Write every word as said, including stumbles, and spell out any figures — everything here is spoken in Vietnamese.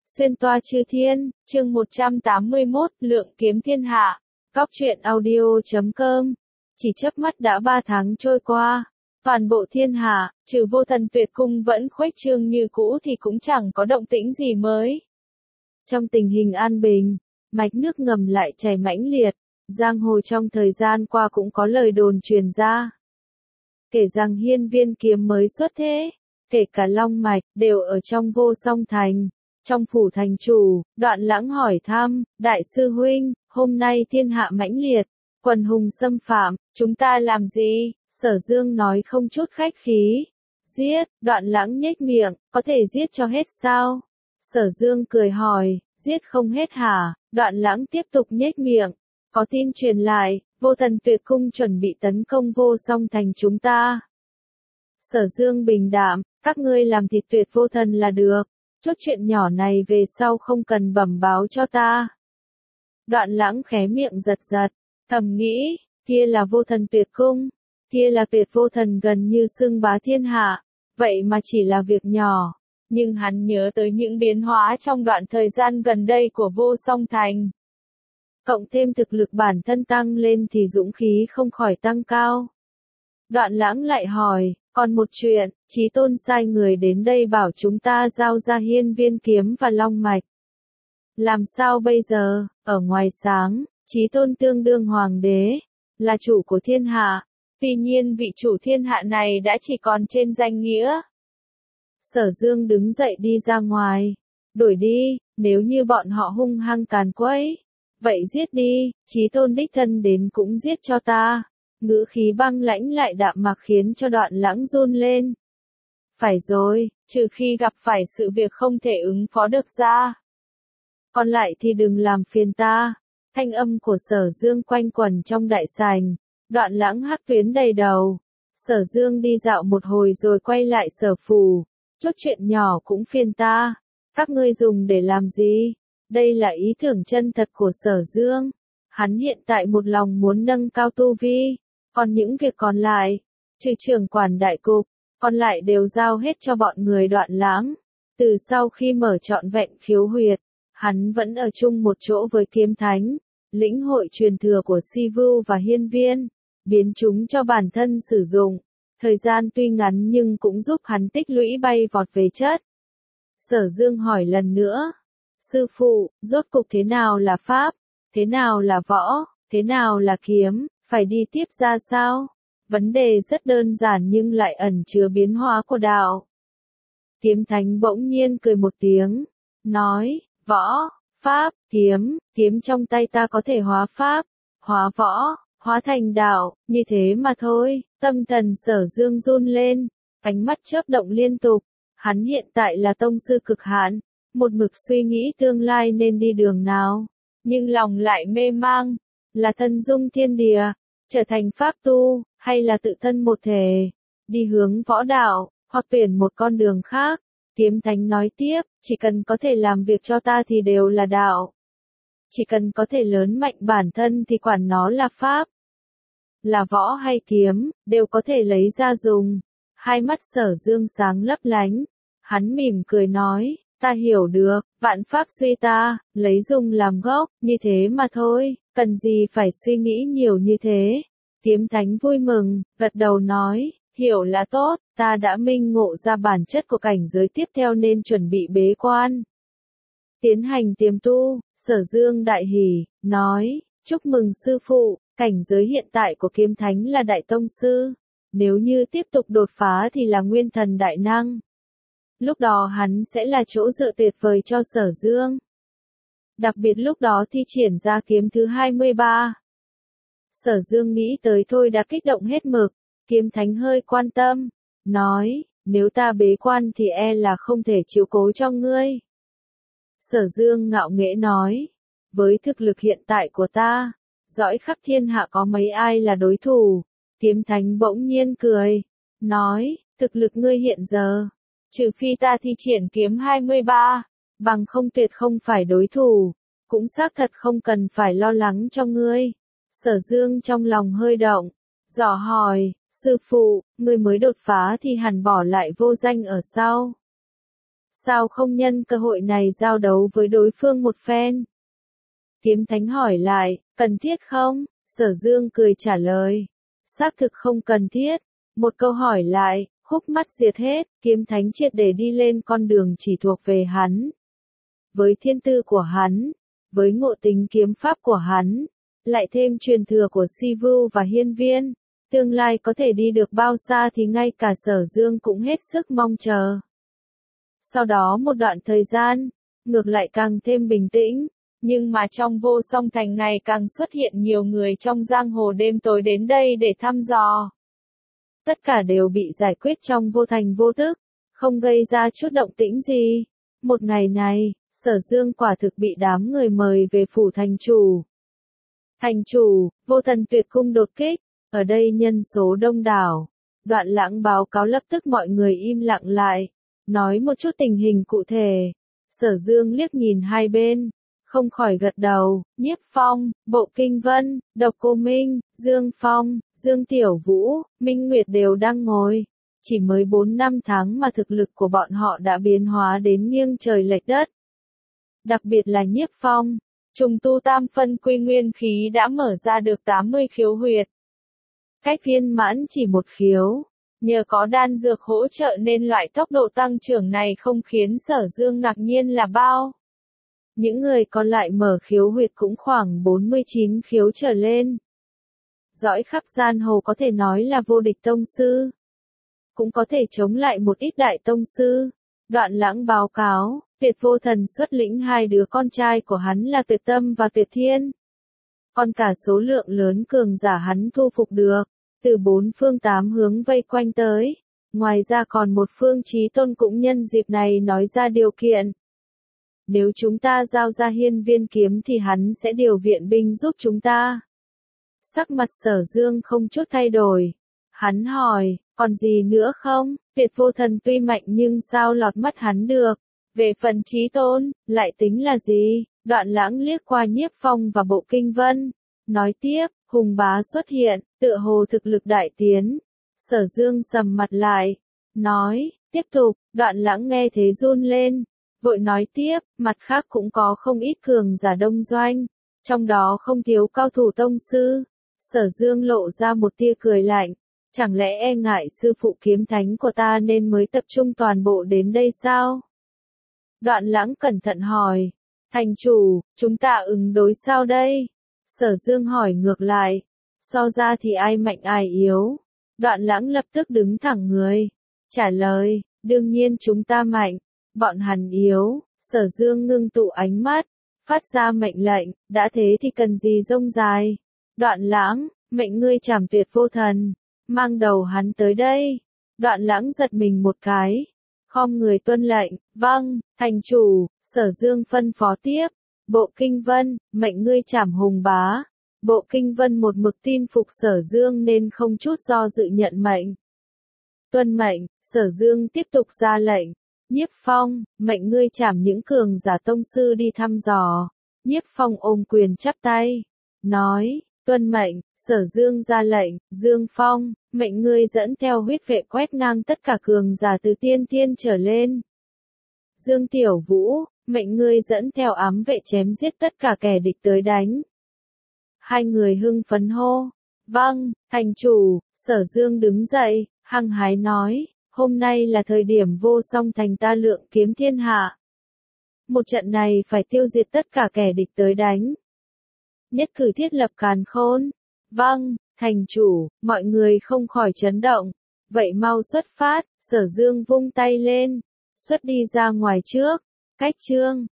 Xuyên toa chư thiên, chương một trăm tám mươi mốt, lượng kiếm thiên hạ. Góc truyện audio chấm com. Chỉ chớp mắt đã ba tháng trôi qua. Toàn bộ thiên hạ, trừ Vô Thần Tuyệt Cung vẫn khuếch trương như cũ thì cũng chẳng có động tĩnh gì mới. Trong tình hình an bình, mạch nước ngầm lại chảy mãnh liệt, giang hồ trong thời gian qua cũng có lời đồn truyền ra. Kể rằng hiên viên kiếm mới xuất thế, kể cả long mạch, đều ở trong Vô Song Thành. Trong phủ thành chủ, Đoạn Lãng hỏi thăm, đại sư huynh, hôm nay thiên hạ mãnh liệt, quần hùng xâm phạm, chúng ta làm gì? Sở Dương nói không chút khách khí. Giết, Đoạn Lãng nhếch miệng, có thể giết cho hết sao? Sở Dương cười hỏi, giết không hết hả? Đoạn Lãng tiếp tục nhếch miệng, có tin truyền lại, Vô Thần Tuyệt Cung chuẩn bị tấn công Vô Song Thành chúng ta. Sở Dương bình đạm, các ngươi làm thịt Tuyệt Vô Thần là được. Chút chuyện nhỏ này về sau không cần bẩm báo cho ta. Đoạn Lãng khé miệng giật giật, thầm nghĩ, kia là Vô Thần Tuyệt Cung, kia là Tuyệt Vô Thần gần như xưng bá thiên hạ, vậy mà chỉ là việc nhỏ. Nhưng hắn nhớ tới những biến hóa trong đoạn thời gian gần đây của Vô Song Thành. Cộng thêm thực lực bản thân tăng lên thì dũng khí không khỏi tăng cao. Đoạn Lãng lại hỏi, còn một chuyện, Chí Tôn sai người đến đây bảo chúng ta giao ra hiên viên kiếm và long mạch. Làm sao bây giờ? Ở ngoài sáng, Chí Tôn tương đương hoàng đế, là chủ của thiên hạ. Tuy nhiên vị chủ thiên hạ này đã chỉ còn trên danh nghĩa. Sở Dương đứng dậy đi ra ngoài. Đổi đi, nếu như bọn họ hung hăng càn quấy, vậy giết đi, Chí Tôn đích thân đến cũng giết cho ta. Ngữ khí băng lãnh lại đạm mạc khiến cho Đoạn Lãng run lên. Phải rồi, trừ khi gặp phải sự việc không thể ứng phó được ra. Còn lại thì đừng làm phiền ta. Thanh âm của Sở Dương quanh quẩn trong đại sảnh. Đoạn Lãng hắc tuyến đầy đầu. Sở Dương đi dạo một hồi rồi quay lại Sở phủ. Chút chuyện nhỏ cũng phiền ta. Các ngươi dùng để làm gì? Đây là ý tưởng chân thật của Sở Dương. Hắn hiện tại một lòng muốn nâng cao tu vi. Còn những việc còn lại, trừ trưởng quản đại cục, còn lại đều giao hết cho bọn người Đoạn Lãng. Từ sau khi mở trọn vẹn khiếu huyệt, hắn vẫn ở chung một chỗ với kiếm thánh, lĩnh hội truyền thừa của Si Vưu và Hiên Viên, biến chúng cho bản thân sử dụng. Thời gian tuy ngắn nhưng cũng giúp hắn tích lũy bay vọt về chất. Sở Dương hỏi lần nữa, sư phụ, rốt cục thế nào là pháp, thế nào là võ, thế nào là kiếm? Phải đi tiếp ra sao? Vấn đề rất đơn giản nhưng lại ẩn chứa biến hóa của đạo. Kiếm thánh bỗng nhiên cười một tiếng, nói, võ, pháp, kiếm, kiếm trong tay ta có thể hóa pháp, hóa võ, hóa thành đạo, như thế mà thôi. Tâm thần Sở Dương run lên, ánh mắt chớp động liên tục. Hắn hiện tại là tông sư cực hạn, một mực suy nghĩ tương lai nên đi đường nào, nhưng lòng lại mê mang. Là thân dung thiên địa, trở thành pháp tu, hay là tự thân một thể, đi hướng võ đạo, hoặc tuyển một con đường khác. Kiếm thánh nói tiếp, chỉ cần có thể làm việc cho ta thì đều là đạo. Chỉ cần có thể lớn mạnh bản thân thì quản nó là pháp, là võ hay kiếm, đều có thể lấy ra dùng. Hai mắt Sở Dương sáng lấp lánh, hắn mỉm cười nói, ta hiểu được, vạn pháp suy ta, lấy dùng làm gốc, như thế mà thôi, cần gì phải suy nghĩ nhiều như thế. Kiếm thánh vui mừng, gật đầu nói, hiểu là tốt, ta đã minh ngộ ra bản chất của cảnh giới tiếp theo nên chuẩn bị bế quan. Tiến hành tiềm tu, Sở Dương đại hỉ, nói, chúc mừng sư phụ, cảnh giới hiện tại của kiếm thánh là đại tông sư, nếu như tiếp tục đột phá thì là nguyên thần đại năng. Lúc đó hắn sẽ là chỗ dựa tuyệt vời cho Sở Dương. Đặc biệt lúc đó thi triển ra kiếm thứ hai mươi ba. Sở Dương nghĩ tới thôi đã kích động hết mực, kiếm thánh hơi quan tâm, nói, nếu ta bế quan thì e là không thể chiếu cố cho ngươi. Sở Dương ngạo nghễ nói, với thực lực hiện tại của ta, dõi khắp thiên hạ có mấy ai là đối thủ. Kiếm thánh bỗng nhiên cười, nói, thực lực ngươi hiện giờ, trừ phi ta thi triển kiếm hai mươi ba, bằng không tuyệt không phải đối thủ, cũng xác thật không cần phải lo lắng cho ngươi. Sở Dương trong lòng hơi động, dò hỏi, sư phụ, ngươi mới đột phá thì hẳn bỏ lại vô danh ở sau. sao không nhân cơ hội này giao đấu với đối phương một phen? Kiếm Thánh hỏi lại, cần thiết không? Sở Dương cười trả lời, xác thực không cần thiết. Một câu hỏi lại, húc mắt diệt hết, Kiếm Thánh triệt để đi lên con đường chỉ thuộc về hắn. Với thiên tư của hắn, với ngộ tính kiếm pháp của hắn, lại thêm truyền thừa của Si Vu và Hiên Viên, tương lai có thể đi được bao xa thì ngay cả Sở Dương cũng hết sức mong chờ. Sau đó một đoạn thời gian, ngược lại càng thêm bình tĩnh, nhưng mà trong Vô Song Thành ngày càng xuất hiện nhiều người trong giang hồ đêm tối đến đây để thăm dò. Tất cả đều bị giải quyết trong vô thành vô tức, không gây ra chút động tĩnh gì. Một ngày này, Sở Dương quả thực bị đám người mời về phủ thành chủ. Thành chủ, Vô Thần Tuyệt Cung đột kích, ở đây nhân số đông đảo. Đoạn Lãng báo cáo lập tức mọi người im lặng lại, nói một chút tình hình cụ thể. Sở Dương liếc nhìn hai bên, không khỏi gật đầu, Nhiếp Phong, Bộ Kinh Vân, Độc Cô Minh, Dương Phong, Dương Tiểu Vũ, Minh Nguyệt đều đang ngồi. Chỉ mới bốn năm tháng mà thực lực của bọn họ đã biến hóa đến nghiêng trời lệch đất. Đặc biệt là Nhiếp Phong, trùng tu tam phân quy nguyên khí đã mở ra được tám mươi khiếu huyệt. Cách viên mãn chỉ một khiếu, nhờ có đan dược hỗ trợ nên loại tốc độ tăng trưởng này không khiến Sở Dương ngạc nhiên là bao. Những người còn lại mở khiếu huyệt cũng khoảng bốn mươi chín khiếu trở lên. Dõi khắp giang hồ có thể nói là vô địch tông sư. Cũng có thể chống lại một ít đại tông sư. Đoạn Lãng báo cáo, Tuyệt Vô Thần xuất lĩnh hai đứa con trai của hắn là Tuyệt Tâm và Tuyệt Thiên. Còn cả số lượng lớn cường giả hắn thu phục được, từ bốn phương tám hướng vây quanh tới. Ngoài ra còn một phương Chí Tôn cũng nhân dịp này nói ra điều kiện. Nếu chúng ta giao ra Hiên Viên kiếm thì hắn sẽ điều viện binh giúp chúng ta. Sắc mặt Sở Dương không chút thay đổi. Hắn hỏi, còn gì nữa không? Tuyệt Vô Thần tuy mạnh nhưng sao lọt mắt hắn được? Về phần Chí Tôn, lại tính là gì? Đoạn Lãng liếc qua Nhiếp Phong và Bộ Kinh Vân. Nói tiếp, Hùng Bá xuất hiện, tựa hồ thực lực đại tiến. Sở Dương sầm mặt lại. Nói, tiếp tục, Đoạn Lãng nghe thế run lên. Vội nói tiếp, mặt khác cũng có không ít cường giả đông doanh. Trong đó không thiếu cao thủ tông sư. Sở Dương lộ ra một tia cười lạnh. Chẳng lẽ e ngại sư phụ Kiếm Thánh của ta nên mới tập trung toàn bộ đến đây sao? Đoạn Lãng cẩn thận hỏi. Thành chủ, chúng ta ứng đối sao đây? Sở Dương hỏi ngược lại. So ra thì ai mạnh ai yếu? Đoạn Lãng lập tức đứng thẳng người. Trả lời, đương nhiên chúng ta mạnh. Bọn hắn yếu. Sở Dương ngưng tụ ánh mắt. Phát ra mệnh lệnh, đã thế thì cần gì rông dài? Đoạn Lãng, mệnh ngươi trảm Tuyệt Vô Thần. Mang đầu hắn tới đây. Đoạn Lãng giật mình một cái. Khom người tuân lệnh, vâng, thành chủ. Sở Dương phân phó tiếp. Bộ Kinh Vân, mệnh ngươi trảm Hùng Bá. Bộ Kinh Vân một mực tin phục Sở Dương nên không chút do dự nhận mệnh. Tuân mệnh, Sở Dương tiếp tục ra lệnh. Nhiếp Phong, mệnh ngươi trảm những cường giả tông sư đi thăm dò. Nhiếp Phong ôm quyền chắp tay. Nói, tuân mệnh, Sở Dương ra lệnh. Dương Phong, mệnh ngươi dẫn theo huyết vệ quét ngang tất cả cường giả từ tiên thiên trở lên. Dương Tiểu Vũ, mệnh ngươi dẫn theo ám vệ chém giết tất cả kẻ địch tới đánh. Hai người hưng phấn hô. Vâng, thành chủ. Sở Dương đứng dậy, hăng hái nói. Hôm nay là thời điểm Vô Song Thành ta lượng kiếm thiên hạ. Một trận này phải tiêu diệt tất cả kẻ địch tới đánh. Nhất cử thiết lập càn khôn. Vâng, thành chủ, mọi người không khỏi chấn động. Vậy mau xuất phát. Sở Dương vung tay lên. Xuất đi ra ngoài trước. Cách chương.